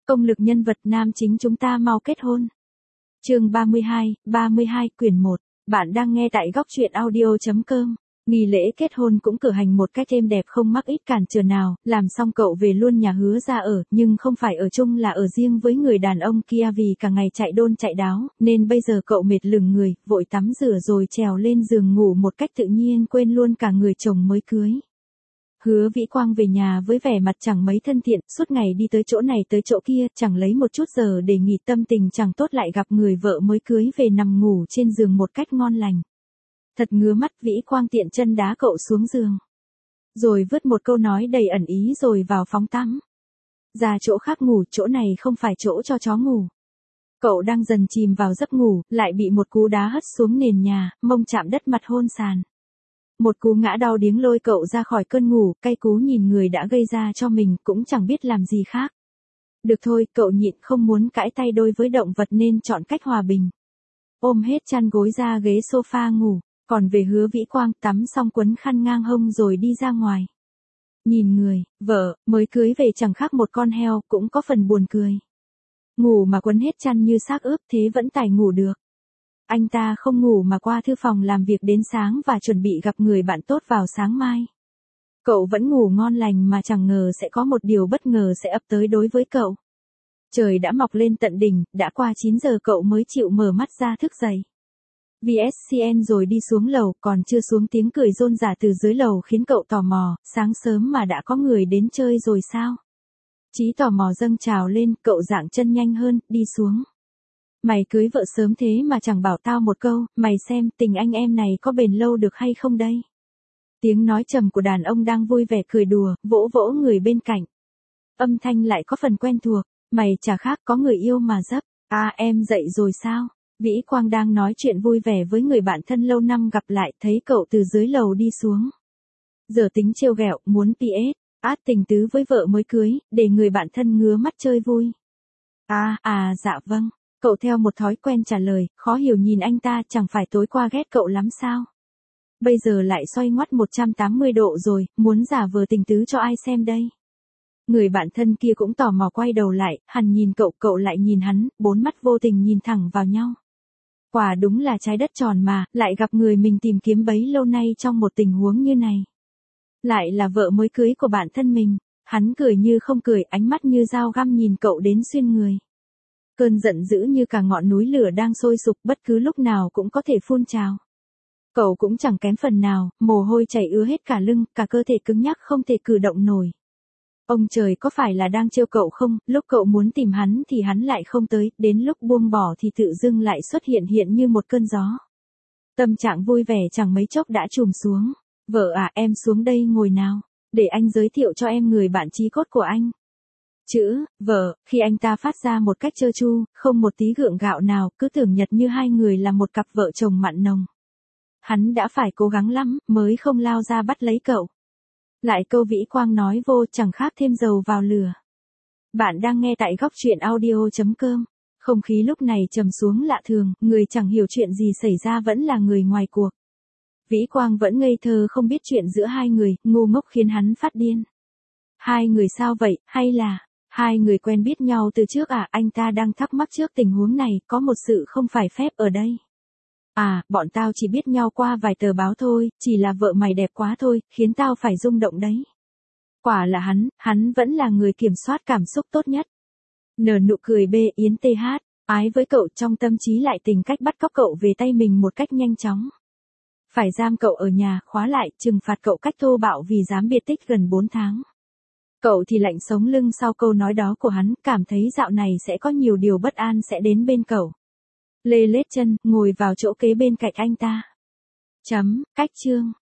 Công lực nhân vật nam chính chúng ta mau kết hôn. Chương 32, quyển 1. Bạn đang nghe tại góc truyện audio.com. Nghi lễ kết hôn cũng cử hành một cách êm đẹp không mắc ít cản trở nào, làm xong cậu về luôn nhà Hứa ra ở, nhưng không phải ở chung là ở riêng với người đàn ông kia vì cả ngày chạy đôn chạy đáo, nên bây giờ cậu mệt lửng người, vội tắm rửa rồi trèo lên giường ngủ một cách tự nhiên quên luôn cả người chồng mới cưới. Hứa Vĩ Quang về nhà với vẻ mặt chẳng mấy thân thiện, suốt ngày đi tới chỗ này tới chỗ kia, chẳng lấy một chút giờ để nghỉ, tâm tình chẳng tốt lại gặp người vợ mới cưới về nằm ngủ trên giường một cách ngon lành. Thật ngứa mắt, Vĩ Quang tiện chân đá cậu xuống giường. Rồi vứt một câu nói đầy ẩn ý rồi vào phóng tắm. Ra chỗ khác ngủ, chỗ này không phải chỗ cho chó ngủ. Cậu đang dần chìm vào giấc ngủ, lại bị một cú đá hất xuống nền nhà, mông chạm đất mặt hôn sàn. Một cú ngã đau điếng lôi cậu ra khỏi cơn ngủ, cay cú nhìn người đã gây ra cho mình, cũng chẳng biết làm gì khác. Được thôi, cậu nhịn không muốn cãi tay đôi với động vật nên chọn cách hòa bình. Ôm hết chăn gối ra ghế sofa ngủ, còn về Hứa Vĩ Quang tắm xong quấn khăn ngang hông rồi đi ra ngoài. Nhìn người, vợ, mới cưới về chẳng khác một con heo, cũng có phần buồn cười. Ngủ mà quấn hết chăn như xác ướp thế vẫn tài ngủ được. Anh ta không ngủ mà qua thư phòng làm việc đến sáng và chuẩn bị gặp người bạn tốt vào sáng mai. Cậu vẫn ngủ ngon lành mà chẳng ngờ sẽ có một điều bất ngờ sẽ ập tới đối với cậu. Trời đã mọc lên tận đỉnh, đã qua 9 giờ cậu mới chịu mở mắt ra thức dậy. VSCN rồi đi xuống lầu, còn chưa xuống tiếng cười rôm rả từ dưới lầu khiến cậu tò mò, sáng sớm mà đã có người đến chơi rồi sao? Trí tò mò dâng trào lên, cậu dạng chân nhanh hơn, đi xuống. Mày cưới vợ sớm thế mà chẳng bảo tao một câu, mày xem tình anh em này có bền lâu được hay không đây? Tiếng nói trầm của đàn ông đang vui vẻ cười đùa, vỗ vỗ người bên cạnh. Âm thanh lại có phần quen thuộc, mày chả khác có người yêu mà dấp. À em dậy rồi sao? Vĩ Quang đang nói chuyện vui vẻ với người bạn thân lâu năm gặp lại, thấy cậu từ dưới lầu đi xuống. Giờ tính trêu ghẹo, muốn PS, tình tứ với vợ mới cưới, để người bạn thân ngứa mắt chơi vui. Dạ vâng. Cậu theo một thói quen trả lời, khó hiểu nhìn anh ta, chẳng phải tối qua ghét cậu lắm sao? Bây giờ lại xoay ngoắt 180 độ rồi, muốn giả vờ tình tứ cho ai xem đây? Người bạn thân kia cũng tò mò quay đầu lại, hắn nhìn cậu, cậu lại nhìn hắn, bốn mắt vô tình nhìn thẳng vào nhau. Quả đúng là trái đất tròn mà, lại gặp người mình tìm kiếm bấy lâu nay trong một tình huống như này. Lại là vợ mới cưới của bạn thân mình, hắn cười như không cười, ánh mắt như dao găm nhìn cậu đến xuyên người. Cơn giận dữ như cả ngọn núi lửa đang sôi sục, bất cứ lúc nào cũng có thể phun trào. Cậu cũng chẳng kém phần nào, mồ hôi chảy ứa hết cả lưng, cả cơ thể cứng nhắc không thể cử động nổi. Ông trời có phải là đang trêu cậu không, lúc cậu muốn tìm hắn thì hắn lại không tới, đến lúc buông bỏ thì tự dưng lại xuất hiện như một cơn gió. Tâm trạng vui vẻ chẳng mấy chốc đã trùm xuống. Vợ à, em xuống đây ngồi nào, để anh giới thiệu cho em người bạn chí cốt của anh. Chữ, vợ, khi anh ta phát ra một cách trơ tru, không một tí gượng gạo nào, cứ tưởng nhật như hai người là một cặp vợ chồng mặn nồng. Hắn đã phải cố gắng lắm, mới không lao ra bắt lấy cậu. Lại câu Vĩ Quang nói vô chẳng khác thêm dầu vào lửa. Bạn đang nghe tại góc truyện audio.com. Không khí lúc này trầm xuống lạ thường, người chẳng hiểu chuyện gì xảy ra vẫn là người ngoài cuộc. Vĩ Quang vẫn ngây thơ không biết chuyện giữa hai người, ngu ngốc khiến hắn phát điên. Hai người sao vậy, hay là hai người quen biết nhau từ trước à? Anh ta đang thắc mắc trước tình huống này, có một sự không phải phép ở đây. Bọn tao chỉ biết nhau qua vài tờ báo thôi, chỉ là vợ mày đẹp quá thôi, khiến tao phải rung động đấy. Quả là hắn vẫn là người kiểm soát cảm xúc tốt nhất. Nở nụ cười Yến TH, ái với cậu, trong tâm trí lại tìm cách bắt cóc cậu về tay mình một cách nhanh chóng. Phải giam cậu ở nhà, khóa lại, trừng phạt cậu cách thô bạo vì dám biệt tích gần 4 tháng. Cậu thì lạnh sống lưng sau câu nói đó của hắn, cảm thấy dạo này sẽ có nhiều điều bất an sẽ đến bên cậu. Lê lết chân, ngồi vào chỗ kế bên cạnh anh ta. Cách chương.